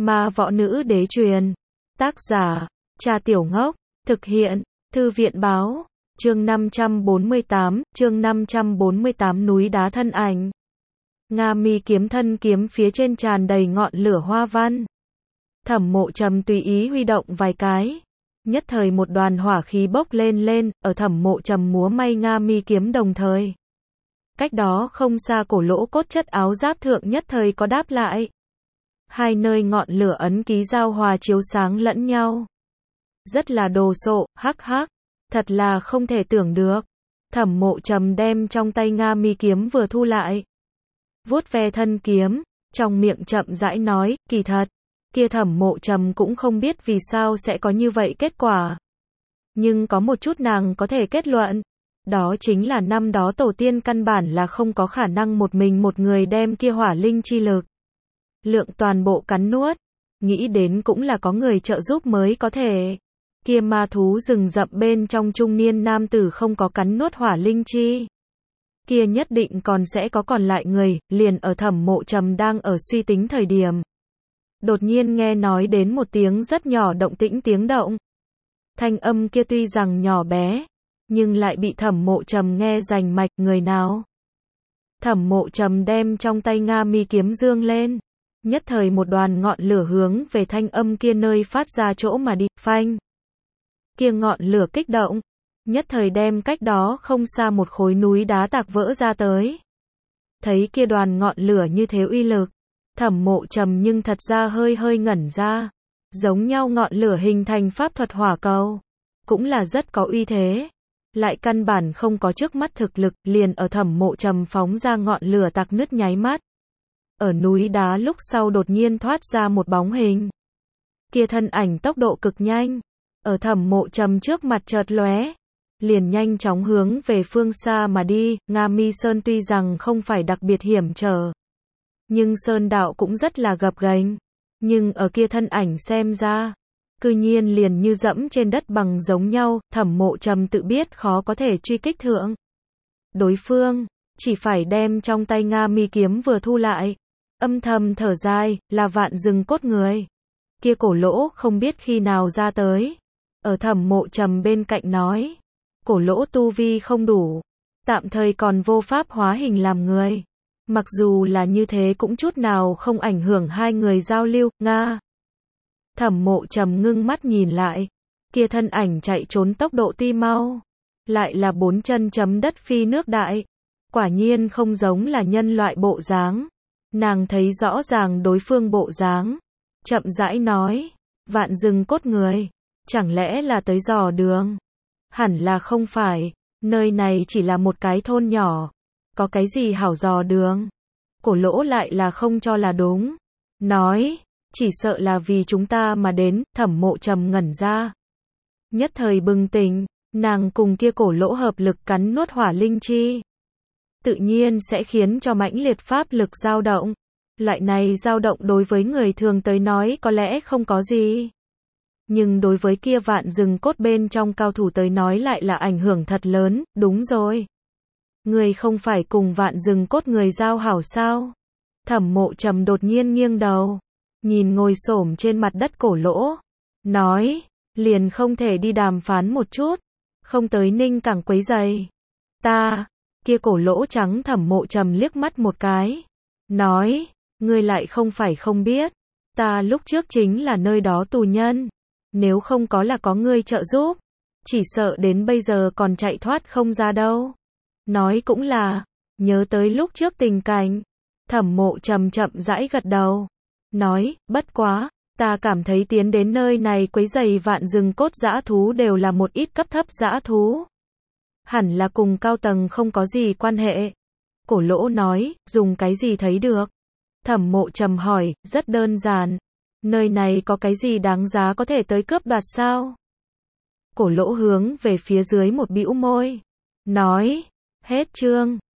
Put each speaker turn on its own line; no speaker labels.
Ma võ nữ đế truyền. Tác giả, Trà Tiểu Ngốc. Thực hiện, Thư viện báo. Chương 548, núi đá thân ảnh. Nga mi kiếm thân kiếm phía trên tràn đầy ngọn lửa hoa văn. Thẩm Mộ Trầm tùy ý huy động vài cái. Nhất thời một đoàn hỏa khí bốc lên, ở Thẩm Mộ Trầm múa may Nga mi kiếm đồng thời. Cách đó không xa cổ lỗ cốt chất áo giáp thượng nhất thời có đáp lại. Hai nơi ngọn lửa ấn ký giao hòa chiếu sáng lẫn nhau. Rất là đồ sộ, hắc hắc. Thật là không thể tưởng được. Thẩm Mộ Trầm đem trong tay Nga mi kiếm vừa thu lại. Vuốt ve thân kiếm, trong miệng chậm rãi nói, kỳ thật. Kia Thẩm Mộ Trầm cũng không biết vì sao sẽ có như vậy kết quả. Nhưng có một chút nàng có thể kết luận. Đó chính là năm đó tổ tiên căn bản là không có khả năng một mình một người đem kia hỏa linh chi lực. Lượng toàn bộ cắn nuốt. Nghĩ đến cũng là có người trợ giúp mới có thể. Kia ma thú rừng rậm bên trong trung niên nam tử không có cắn nuốt hỏa linh chi. Kia nhất định còn sẽ có còn lại người, liền ở Thẩm Mộ Trầm đang ở suy tính thời điểm. Đột nhiên nghe nói đến một tiếng rất nhỏ động tĩnh tiếng động. Thanh âm kia tuy rằng nhỏ bé, nhưng lại bị Thẩm Mộ Trầm nghe rành mạch, người nào? Thẩm Mộ Trầm đem trong tay Nga mi kiếm dương lên. Nhất thời một đoàn ngọn lửa hướng về thanh âm kia nơi phát ra chỗ mà đi, phanh. Kia ngọn lửa kích động, nhất thời đem cách đó không xa một khối núi đá tạc vỡ ra tới. Thấy kia đoàn ngọn lửa như thế uy lực, Thẩm Mộ Trầm nhưng thật ra hơi ngẩn ra. Giống nhau ngọn lửa hình thành pháp thuật hỏa cầu, cũng là rất có uy thế. Lại căn bản không có trước mắt thực lực, liền ở Thẩm Mộ Trầm phóng ra ngọn lửa tạc nứt nháy mắt. Ở núi đá lúc sau đột nhiên thoát ra một bóng hình. Kia thân ảnh tốc độ cực nhanh, ở Thẩm Mộ Trầm trước mặt chợt lóe, liền nhanh chóng hướng về phương xa mà đi. Nga mi sơn tuy rằng không phải đặc biệt hiểm trở, nhưng sơn đạo cũng rất là gập ghềnh. Nhưng ở kia thân ảnh xem ra, cư nhiên liền như dẫm trên đất bằng giống nhau. Thẩm Mộ Trầm tự biết khó có thể truy kích thượng đối phương, chỉ phải đem trong tay Nga mi kiếm vừa thu lại. Âm thầm thở dài, là Vạn Rừng Cốt người. Kia cổ lỗ không biết khi nào ra tới. Ở Thẩm Mộ Trầm bên cạnh nói. Cổ lỗ tu vi không đủ. Tạm thời còn vô pháp hóa hình làm người. Mặc dù là như thế cũng chút nào không ảnh hưởng hai người giao lưu. Nga. Thẩm Mộ Trầm ngưng mắt nhìn lại. Kia thân ảnh chạy trốn tốc độ tuy mau, lại là bốn chân chấm đất phi nước đại. Quả nhiên không giống là nhân loại bộ dáng. Nàng thấy rõ ràng đối phương bộ dáng, chậm rãi nói, Vạn Rừng Cốt người, chẳng lẽ là tới dò đường? Hẳn là không phải, nơi này chỉ là một cái thôn nhỏ, có cái gì hảo dò đường? Cổ lỗ lại là không cho là đúng, nói, chỉ sợ là vì chúng ta mà đến. Thẩm Mộ Trầm ngẩn ra, nhất thời bừng tỉnh, nàng cùng kia cổ lỗ hợp lực cắn nuốt hỏa linh chi, tự nhiên sẽ khiến cho mãnh liệt pháp lực dao động. Loại này dao động đối với người thường tới nói có lẽ không có gì, nhưng đối với kia Vạn Rừng Cốt bên trong cao thủ tới nói lại là ảnh hưởng thật lớn. Đúng rồi, người không phải cùng Vạn Rừng Cốt người giao hảo sao? Thẩm Mộ Trầm đột nhiên nghiêng đầu, nhìn ngồi xổm trên mặt đất cổ lỗ, nói, liền không thể đi đàm phán một chút, không tới Ninh Cảng quấy giày ta? Kia cổ lỗ trắng Thẩm Mộ Trầm liếc mắt một cái, nói, ngươi lại không phải không biết, ta lúc trước chính là nơi đó tù nhân, nếu không có là có ngươi trợ giúp, chỉ sợ đến bây giờ còn chạy thoát không ra đâu. Nói cũng là, nhớ tới lúc trước tình cảnh, Thẩm Mộ Trầm chậm rãi gật đầu, nói, bất quá, ta cảm thấy tiến đến nơi này quấy rầy Vạn Rừng Cốt dã thú đều là một ít cấp thấp dã thú. Hẳn là cùng cao tầng không có gì quan hệ. Cổ lỗ nói, dùng cái gì thấy được? Thẩm Mộ Trầm hỏi, rất đơn giản. Nơi này có cái gì đáng giá có thể tới cướp đoạt sao? Cổ lỗ hướng về phía dưới một bĩu môi, nói, hết chương.